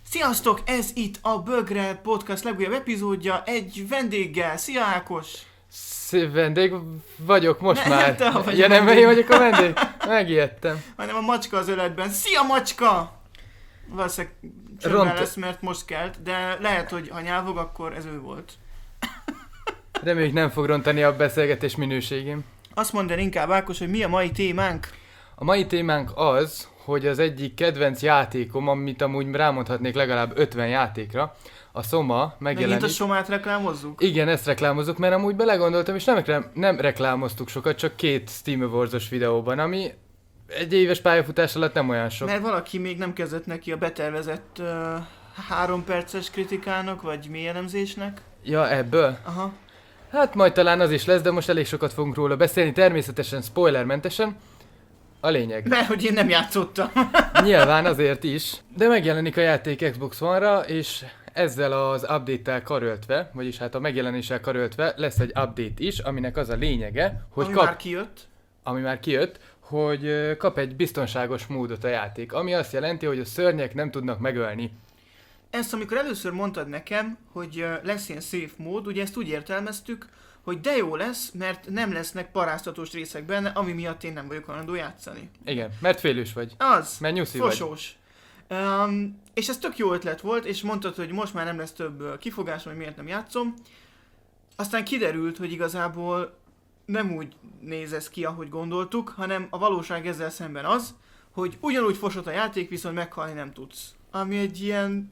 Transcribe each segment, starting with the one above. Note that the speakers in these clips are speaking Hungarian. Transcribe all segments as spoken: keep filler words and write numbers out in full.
Sziasztok! Ez itt a Bögre Podcast legújabb epizódja egy vendéggel. Szia Ákos! Szép vendég vagyok most ne, már. Te vagy ja nem, én vagyok a vendég? Megijedtem. Hanem a macska az öletben. Szia macska! Valószínűleg csöndben Ront... lesz, mert most kelt, de lehet, hogy ha nyávog, akkor ez ő volt. Reméljük nem fog rontani a beszélgetés minőségén. Azt mondd el inkább Ákos, hogy mi a mai témánk? A mai témánk az, hogy az egyik kedvenc játékom, amit amúgy rámondhatnék legalább ötven játékra, a Soma megjelenik. Megint a Somát reklámozzuk? Igen, ezt reklámozzuk, mert amúgy belegondoltam, és nem, reklám, nem reklámoztuk sokat, csak két Steam Awards-os videóban, ami egy éves pályafutás alatt nem olyan sok. Mert valaki még nem kezdett neki a betervezett uh, három perces kritikának, vagy mély elemzésnek. Ja, ebből? Aha. Hát majd talán az is lesz, de most elég sokat fogunk róla beszélni, természetesen spoilermentesen. A lényeg. Mert hogy én nem játszottam. Nyilván azért is, de megjelenik a játék Xbox One-ra, és ezzel az update-tel karöltve, vagyis hát a megjelenéssel karöltve lesz egy update is, aminek az a lényege, hogy Ami kap... már kijött. Ami már kijött, hogy ö, kap egy biztonságos módot a játék, ami azt jelenti, hogy a szörnyek nem tudnak megölni. Ezt amikor először mondtad nekem, hogy uh, lesz ilyen safe mód, ugye ezt úgy értelmeztük, hogy de jó lesz, mert nem lesznek paráztatós részek benne, ami miatt én nem vagyok hajlandó játszani. Igen, mert félős vagy. Az, Mert nyuszi vagy. fosós. Um, és ez tök jó ötlet volt, és mondtad, hogy most már nem lesz több uh, kifogás, hogy miért nem játszom. Aztán kiderült, hogy igazából nem úgy néz ez ki, ahogy gondoltuk, hanem a valóság ezzel szemben az, hogy ugyanúgy fosott a játék, viszont meghalni nem tudsz. Ami egy ilyen...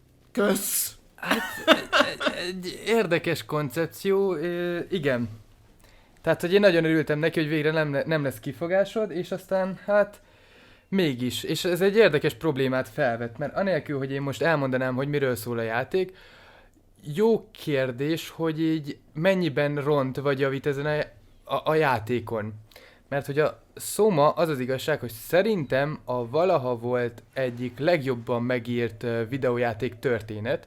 Kösz! Hát, egy, egy érdekes koncepció, igen. Tehát, hogy én nagyon örültem neki, hogy végre nem, nem lesz kifogásod, és aztán, hát, mégis. És ez egy érdekes problémát felvet, mert anélkül, hogy én most elmondanám, hogy miről szól a játék, jó kérdés, hogy így mennyiben ront vagy javít ezen a, a, a játékon. Mert hogy a Soma az az igazság, hogy szerintem a valaha volt egyik legjobban megírt videójáték történet,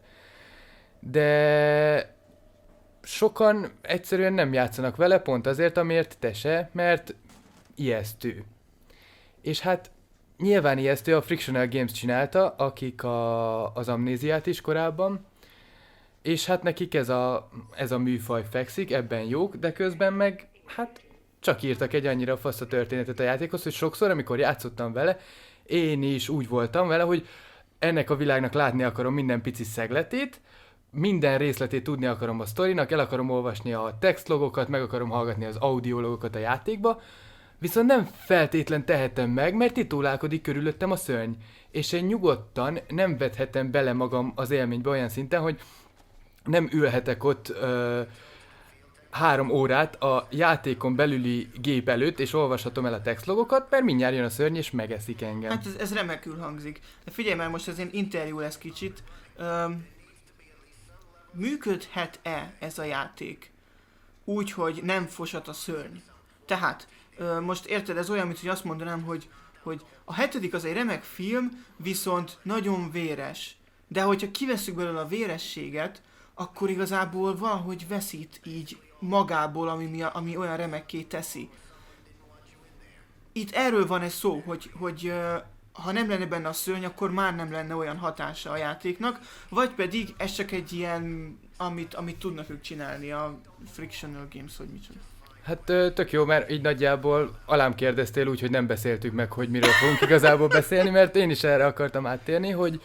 de sokan egyszerűen nem játszanak vele, pont azért, amiért te se, mert ijesztő. És hát nyilván ijesztő, a Frictional Games csinálta, akik a, az Amnéziát is korábban, és hát nekik ez a, ez a műfaj fekszik, ebben jók, de közben meg hát csak írtak egy annyira fasz a történetet a játékhoz, hogy sokszor, amikor játszottam vele, én is úgy voltam vele, hogy ennek a világnak látni akarom minden pici szegletét, minden részletét tudni akarom a sztorinak, el akarom olvasni a textlogokat, meg akarom hallgatni az audiologokat a játékba, viszont nem feltétlen tehetem meg, mert titulálkodik körülöttem a szörny. És én nyugodtan nem vethetem bele magam az élménybe olyan szinten, hogy nem ülhetek ott ö, három órát a játékon belüli gép előtt, és olvashatom el a textlogokat, mert mindjárt jön a szörny, és megeszik engem. Hát ez, ez remekül hangzik. De figyelj már, most ez én interjú lesz kicsit. Öm, működhet-e ez a játék úgy, hogy nem fosat a szörny? Tehát, ö, most érted, ez olyan, mint hogy azt mondanám, hogy, hogy a hetedik az egy remek film, viszont nagyon véres. De hogyha kivesszük belőle a vérességet, akkor igazából valahogy veszít így magából, ami, mi, ami olyan remekké teszi. Itt erről van ez szó, hogy, hogy uh, ha nem lenne benne a szörny, akkor már nem lenne olyan hatása a játéknak, vagy pedig ez csak egy ilyen, amit, amit tudnak ők csinálni, a Frictional Games, hogy micsoda. Hát tök jó, mert így nagyjából alám kérdeztél úgy, hogy nem beszéltük meg, hogy miről fogunk igazából beszélni, mert én is erre akartam áttérni, hogy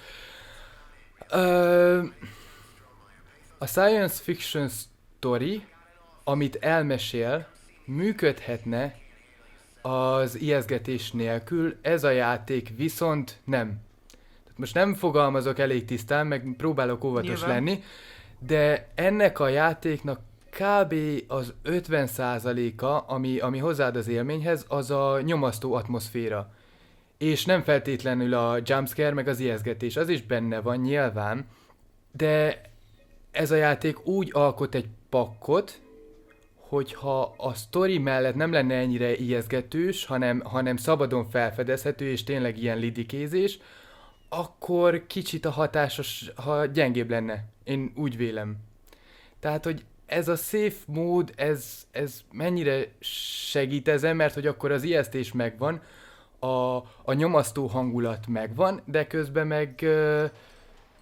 uh, a science fiction story, amit elmesél, működhetne az ijesztgetés nélkül, ez a játék viszont nem. Tehát most nem fogalmazok elég tisztán, meg próbálok óvatos Nyilván. lenni, de ennek a játéknak kb. Az ötven százaléka, ami, ami hozzáad az élményhez, az a nyomasztó atmoszféra. És nem feltétlenül a jumpscare, meg az ijesztgetés, az is benne van nyilván, de ez a játék úgy alkot egy pakkot, hogyha a sztori mellett nem lenne ennyire ijesztgetős, hanem, hanem szabadon felfedezhető, és tényleg ilyen lidikézés, akkor kicsit a hatásos, ha gyengébb lenne. Én úgy vélem. Tehát, hogy ez a safe mód, ez, ez mennyire segít ezen, mert hogy akkor az ijesztés megvan, a, a nyomasztó hangulat megvan, de közben meg...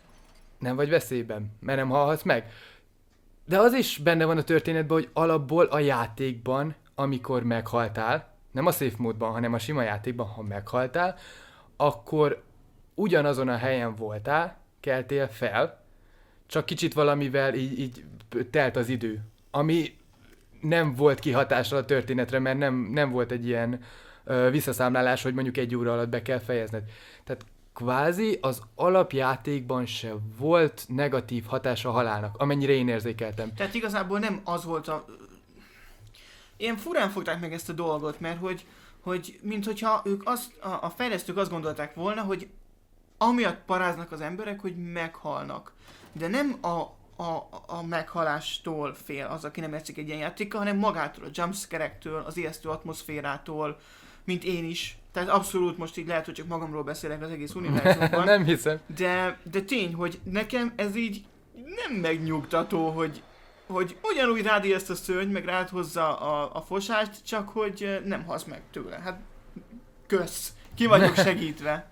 nem vagy veszélyben, mert nem halhatsz meg. De az is benne van a történetben, hogy alapból a játékban, amikor meghaltál, nem a safe módban, hanem a sima játékban, ha meghaltál, akkor ugyanazon a helyen voltál, keltél fel, csak kicsit valamivel így, így telt az idő. Ami nem volt kihatással a történetre, mert nem, nem volt egy ilyen ö, visszaszámlálás, hogy mondjuk egy óra alatt be kell fejezned. Tehát kvázi az alapjátékban se volt negatív hatása a halálnak, amennyire én érzékeltem. Tehát igazából nem az volt a... Ilyen furán fogták meg ezt a dolgot, mert hogy, hogy mint hogyha ők azt, a, a fejlesztők azt gondolták volna, hogy amiatt paráznak az emberek, hogy meghalnak. De nem a, a, a meghalástól fél az, aki nem játszik egy ilyen játékkal, hanem magától, a jumpscare-ektől, az ijesztő atmoszférától, mint én is. Tehát abszolút most így lehet, hogy csak magamról beszélek az egész univerzumban. Nem hiszem. De, de tény, hogy nekem ez így nem megnyugtató, hogy, hogy ugyanúgy rád ezt a szörny, meg rád hozza a, a fosást, csak hogy nem halsz meg tőle. Hát kösz. Ki vagyok segítve.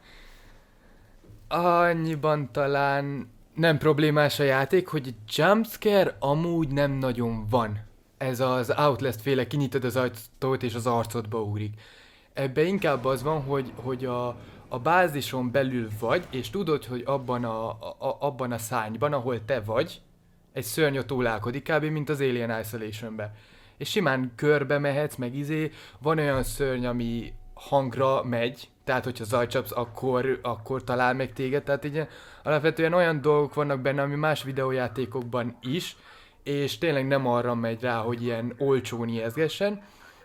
Annyiban talán nem problémás a játék, hogy jumpscare amúgy nem nagyon van. Ez az Outlast féle, kinyitod az ajtót és az arcodba ugrik. Ebbe inkább az van, hogy, hogy a, a bázison belül vagy, és tudod, hogy abban a, a, abban a szárnyban, ahol te vagy, egy szörny ott ólálkodik, kb. Mint az Alien Isolation-ben. És simán körbe mehetsz, meg izé, van olyan szörny, ami hangra megy, tehát hogyha zajcsapsz, akkor, akkor talál meg téged, tehát így alapvetően olyan dolgok vannak benne, ami más videójátékokban is, és tényleg nem arra megy rá, hogy ilyen olcsón ijeszgessen,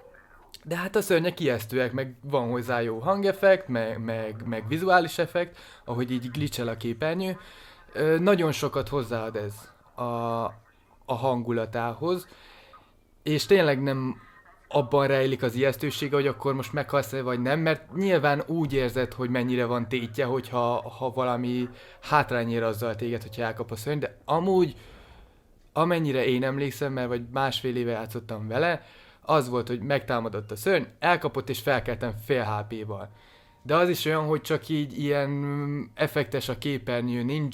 de hát a szörnyek ijesztőek, meg van hozzá jó hangeffekt, meg, meg, meg vizuális effekt, ahogy így glitchel a képernyő. Ö, nagyon sokat hozzáad ez a, a hangulatához, és tényleg nem abban rejlik az ijesztősége, hogy akkor most meghalsz-e vagy nem, mert nyilván úgy érzed, hogy mennyire van tétje, hogyha ha valami hátrány ér azzal téged, hogyha elkap a szörny, de amúgy amennyire én emlékszem, mert vagy másfél éve játszottam vele, az volt, hogy megtámadott a szörny, elkapott és felkeltem fél há pé-val. De az is olyan, hogy csak így ilyen effektes a képernyő, nincs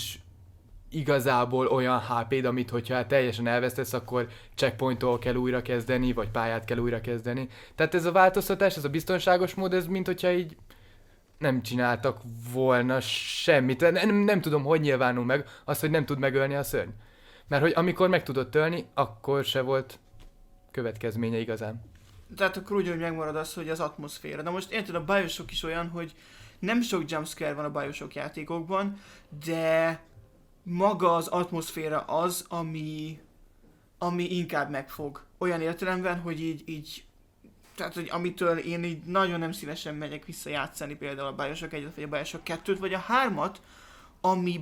igazából olyan há péd, amit hogyha teljesen elvesztesz, akkor checkpointtól kell újra kezdeni, vagy pályát kell újra kezdeni. Tehát ez a változtatás, ez a biztonságos mód, ez mint hogyha így nem csináltak volna semmit. Nem, nem tudom, hogy nyilvánul meg az, hogy nem tud megölni a szörny. Mert hogy amikor meg tudott ölni, akkor se volt következménye igazán. Tehát akkor úgy, hogy megmarad az, hogy az atmoszféra. De most érted, a Bioshock is olyan, hogy nem sok jumpscare van a Bioshock játékokban, de maga az atmoszféra az, ami, ami inkább megfog. Olyan értelemben, hogy így, így tehát, hogy amitől én így nagyon nem szívesen megyek vissza játszani, például a Bioshock egyet, vagy a Bioshock kettőt, vagy a hármat, ami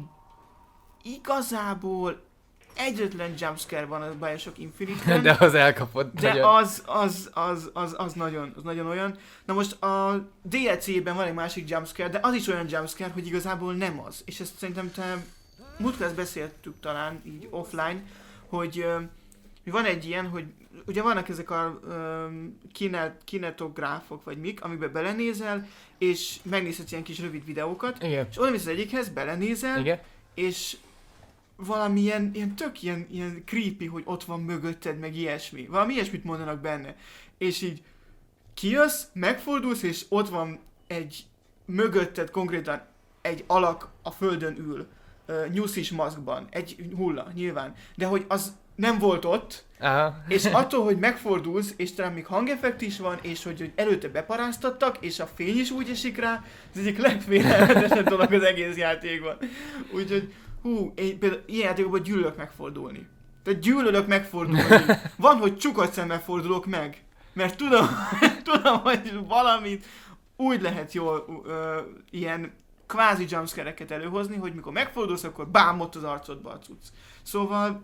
igazából egyetlen jumpscare van a Bioshock Infinite-ben. De az elkapott. De nagyon. az, az, az, az, az, nagyon, az nagyon olyan. Na most a dé el cé-ben van egy másik jumpscare, de az is olyan jumpscare, hogy igazából nem az. És ezt szerintem te múltkor ezt beszéltük talán így offline, hogy, hogy van egy ilyen, hogy ugye vannak ezek a um, kinet, kinetográfok vagy mik, amiben belenézel, és megnézhetsz ilyen kis rövid videókat. Igen. És oda mész az egyikhez, belenézel, Igen. és valami ilyen, ilyen tök ilyen, ilyen creepy, hogy ott van mögötted, meg ilyesmi. Valami ilyesmit mondanak benne. És így kijössz, megfordulsz, és ott van egy mögötted konkrétan egy alak a földön ül, uh, nyuszis maszkban, egy hulla, nyilván. De hogy az nem volt ott, aha. És attól, hogy megfordulsz, és talán még hangeffekt is van, és hogy, hogy előtte beparáztattak, és a fény is úgy esik rá, ez egyik legfélelmetesebb dolog az egész játékban. Úgyhogy hú, én például ilyen játékokban gyűlölök megfordulni. Tehát gyűlölök megfordulni. Van, hogy csukott szemmel fordulok meg. Mert tudom, tudom, hogy valamit úgy lehet jól ö, ilyen kvázi jumpscare-eket előhozni, hogy mikor megfordulsz, akkor bám, ott az arcodba a cucc. Szóval...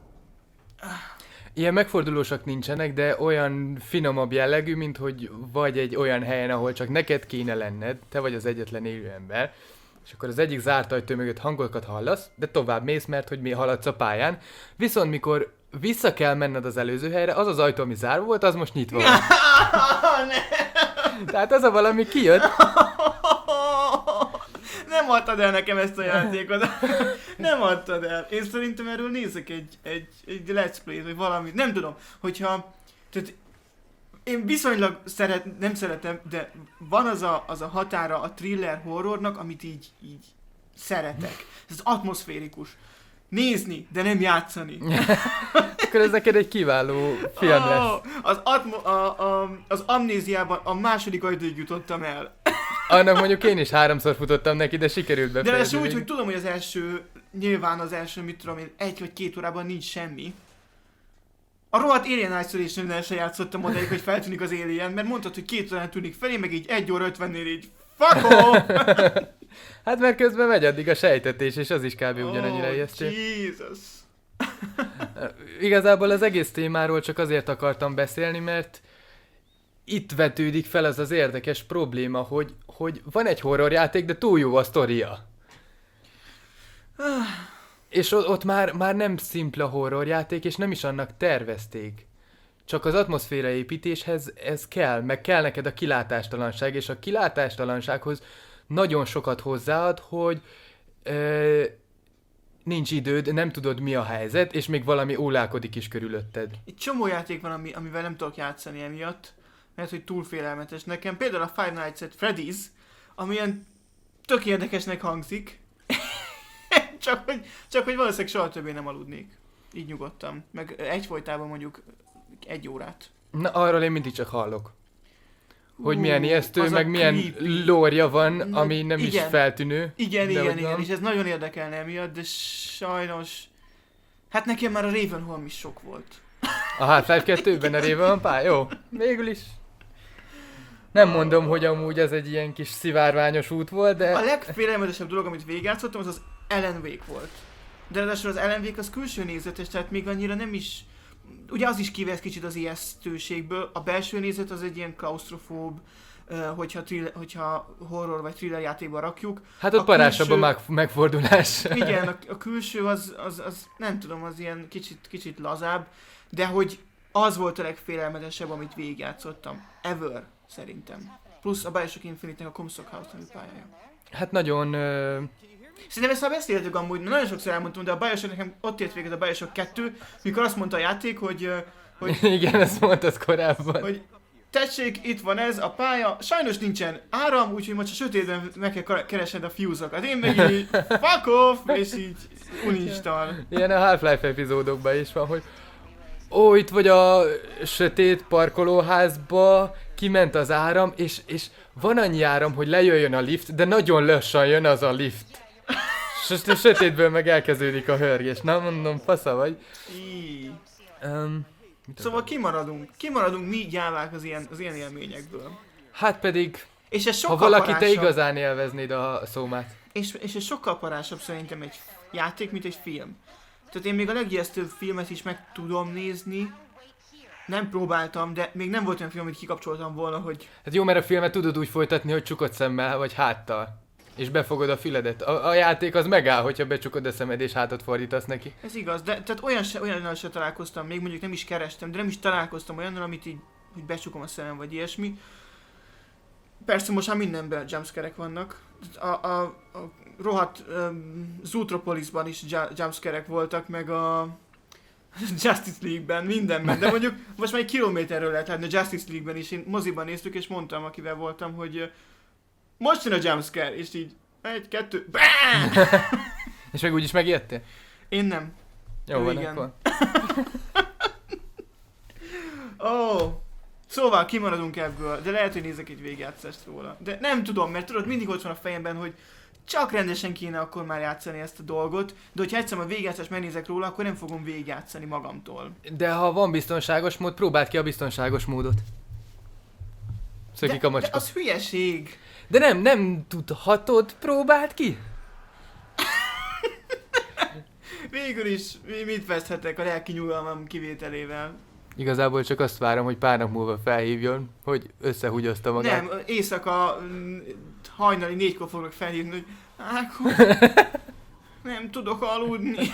Ilyen megfordulósak nincsenek, de olyan finomabb jellegű, mint hogy vagy egy olyan helyen, ahol csak neked kéne lenned, te vagy az egyetlen élő ember, és akkor az egyik zárt ajtó mögött hangokat hallasz, de tovább mész, mert hogy mi haladsz a pályán. Viszont mikor vissza kell menned az előző helyre, az az ajtó, ami zárva volt, az most nyitva van. Tehát az a valami kijött. Nem nem adtad el nekem ezt a játékot. Nem adtad el. Én szerintem erről nézek egy, egy, egy let's play-t, vagy valamit. Nem tudom, hogyha... Tehát én viszonylag szeret, nem szeretem, de van az a, az a határa a thriller horrornak, amit így, így szeretek. Ez atmoszférikus. Nézni, de nem játszani. Akkor ez neked egy kiváló film oh, lesz. Az, atmo- a, a, az amnéziában a második ajtóig jutottam el. Annak mondjuk én is háromszor futottam neki, de sikerült De befejezni. ez úgy, hogy tudom, hogy az első, nyilván az első, mit tudom én, egy vagy két órában nincs semmi. A rohadt Alien Isolation-nel se játszottam odaig, hogy feltűnik az Alien, mert mondtad, hogy két órán tűnik felé, meg így egy óra ötvennél így fuck off! Hát mert közben megy addig a sejtetés, és az is kb. Ugyanennyire oh, ijesztő. Jesus! Igazából az egész témáról csak azért akartam beszélni, mert itt vetődik fel az az érdekes probléma, hogy, hogy van egy horrorjáték, de túl jó a sztoria. És ott már, már nem szimpla horrorjáték, és nem is annak tervezték. Csak az atmoszféra építéshez ez kell, meg kell neked a kilátástalanság, és a kilátástalansághoz nagyon sokat hozzáad, hogy ö, nincs időd, nem tudod mi a helyzet, és még valami ólálkodik is körülötted. Egy csomó játék van, ami, amivel nem tudok játszani emiatt, mert hogy túl félelmetes nekem. Például a Five Nights at Freddy's, ami ilyen tök érdekesnek hangzik, csak, hogy, csak hogy valószínűleg soha többé nem aludnék. Így nyugodtam. Meg egyfolytában mondjuk egy órát. Na, arról én mindig csak hallok. Hogy Ú, milyen ijesztő, az a meg milyen creepy. lórja van, Na, ami nem igen. is feltűnő. Igen, de igen, hogy igen, van. és ez nagyon érdekelne emiatt, de sajnos... Hát nekem már a Ravenholm is sok volt. A Half-Life kettőben a Raven pálya? Jó, végül is. Nem mondom, hogy amúgy ez egy ilyen kis szivárványos út volt, de... A legfélelmetesebb dolog, amit végigjátszottam, az az Alan Wake volt. De ráadásul az Alan Wake az külső nézetes, tehát még annyira nem is... Ugye az is kivesz kicsit az ijesztőségből, a belső nézet az egy ilyen klaustrofób, hogyha, thriller, hogyha horror vagy thriller játékba rakjuk. Hát ott A parásabb külső- a meg- megfordulás. Igen, a, a külső az, az, az, nem tudom, az ilyen kicsit, kicsit lazább, de hogy az volt a legfélelmetesebb, amit végigjátszottam. Ever, szerintem. Plusz a Bioshock Infinite-nek a Comstock House nevű pályája. Hát nagyon... Ö... Szerintem ezt már beszéltük amúgy, mert nagyon sokszor elmondtam, de a Bioshock nekem ott ért véget a Bioshock kettő, mikor azt mondta a játék, hogy, ö, hogy, Igen, ezt mondtad korábban. hogy tessék, itt van ez a pálya, sajnos nincsen áram, úgyhogy most a sötétben meg kell keresned a fuse-okat. Én meg így fuck off, és így uninstall. Ilyen a Half-Life epizódokban is van, hogy ó, itt vagy a sötét parkolóházba, kiment az áram, és, és van annyi áram, hogy lejöjjön a lift, de nagyon lassan jön az a lift. És a sötétből meg elkezdődik a hörgés. Na mondom, fasza vagy. Í. Um, Szóval kimaradunk, kimaradunk mi gyávák az ilyen, az ilyen élményekből. hát pedig, És ez ha sokkal valaki te parásabb, igazán élveznéd a szómát. és, és ez sokkal parásabb szerintem egy játék, mint egy film. Tehát én még a legijesztőbb filmet is meg tudom nézni. Nem próbáltam, de még nem volt olyan film, amit kikapcsoltam volna, hogy Hát jó, mert a filmet tudod úgy folytatni, hogy csukott szemmel vagy háttal. És befogod a füledet. A, a játék az megáll, hogyha becsukod a szemed és hátat fordítasz neki. ez igaz. De tehát olyan se, olyannal se találkoztam, még mondjuk nem is kerestem, de nem is találkoztam olyannal, amit így, hogy becsukom a szemem, vagy ilyesmi. Persze most már mindenben jumpscare-ek vannak. A, a, a rohadt um, Zootropolisban is ju- jumpscare-ek voltak, meg a Justice League-ben, mindenben. De mondjuk most már egy kilométerről lehet látni a Justice League-ben is. Én moziban néztük, és mondtam, akivel voltam, hogy uh, most jön a jumpscare, és így egy, kettő, BAM! És meg úgyis megijedtél? Én nem. Jó Ő van, igen. akkor. Ó, oh, szóval kimaradunk ebből, de lehet, hogy nézek egy végigjátszást róla. De nem tudom, mert tudod, mindig ott van a fejemben, hogy csak rendesen kéne akkor már játszani ezt a dolgot, de hogyha egyszer a végigjátszást megnézek róla, akkor nem fogom végigjátszani magamtól. De ha van biztonságos mód, próbáld ki a biztonságos módot. Szökik De, a de macska. az hülyeség. De nem, nem tudhatod, próbáld ki. Végül is mi- mit veszthetek a lelki nyugalmam kivételével? Igazából csak azt várom, hogy pár nap múlva felhívjon, hogy összehúgyozta magát. Nem, éjszaka mm, hajnali négykor fogok felhívni, hogy Ákos, nem tudok aludni.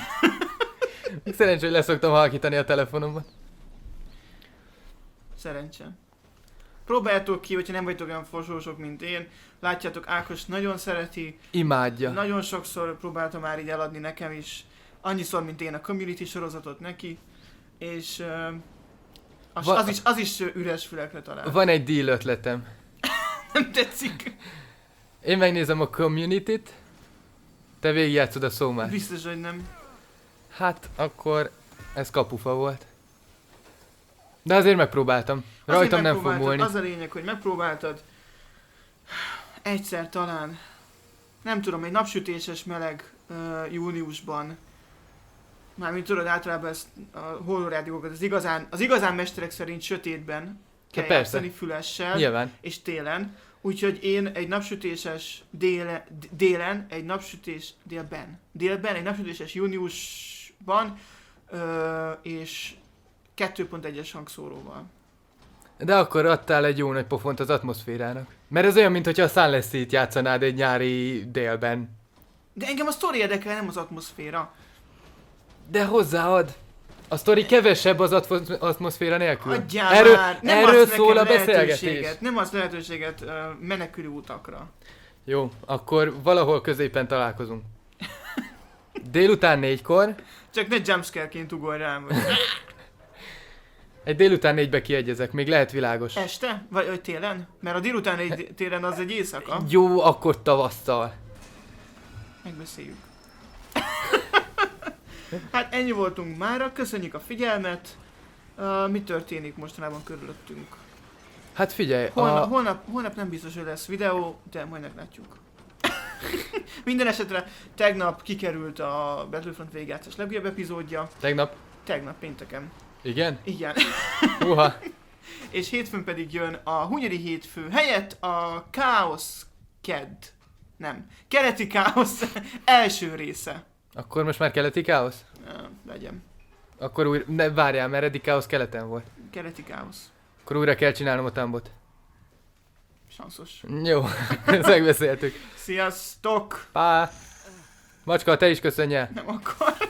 Szerencsé, hogy leszoktam halkítani a telefonomat. Szerencse. Próbáljátok ki, hogyha nem vagytok olyan forsósok, mint én. Látjátok, Ákos nagyon szereti. Imádja. Nagyon sokszor próbáltam már így eladni nekem is. Annyiszor, mint én a Community sorozatot neki. És uh, az, Va- az, is, az is üres fülekre talál. Van egy deal ötletem. Nem tetszik. Én megnézem a Community-t, te végigjátszod a szómát. Biztos, hogy nem. Hát, akkor ez kapufa volt. De azért megpróbáltam. Azért Rajtam nem fog megpróbáltad, múlni. Az a lényeg, hogy megpróbáltad. Egyszer talán. Nem tudom, egy napsütéses meleg uh, júniusban. Mármint tudod, általában ezt a horrorjátékokat az igazán, az igazán mesterek szerint sötétben kell persze. játszani fülessel. Nyilván. És télen. Úgyhogy én egy napsütéses déle, d- délen, egy napsütés délben, délben, egy napsütéses júniusban, ö, és kettő pont egyes hangszóróval. De akkor adtál egy jó nagy pofont az atmoszférának. Mert ez olyan, mintha a Sunless Sea-t játszanád egy nyári délben. De engem a sztori érdekel, nem az atmoszféra. De hozzáad! A sztori kevesebb az atmo- atmoszféra nélkül. Adjál erről már! Nem erről adsz szól a nekem beszélgetés. lehetőséget, nem az lehetőséget uh, menekülő utakra. Jó, akkor valahol középen találkozunk. Délután négykor, Csak ne jumpscare-ként ugorj rám. Vagy. egy délután négybe kiegyezek, még lehet világos. Este? Vagy, vagy télen? Mert a délután egy télen az egy éjszaka. Jó, akkor tavasszal. Megbeszéljük. Hát ennyi voltunk mára, köszönjük a figyelmet. Uh, mi történik mostanában körülöttünk? Hát figyelj, Holnap, a... holnap, holnap nem biztos, hogy lesz videó, de majd meglátjuk. Minden esetre tegnap kikerült a Battlefront végigjátszás legújabb epizódja. tegnap... Tegnap pénteken. Igen? Igen. Uha. És hétfőn pedig jön a Hunyadi hétfő helyett a Chaos Ked. Nem. Keleti Chaos első része. Akkor most már keleti káosz? Uh, legyen. Akkor újra... Ne, várjál, mert eddig káosz keleten volt. Keleti Chaos. Akkor újra kell csinálnom a tambot. Sanszos. Jó, ezt megbeszéltük. Sziasztok! Pá! Macska, te is köszönj el! Nem akar.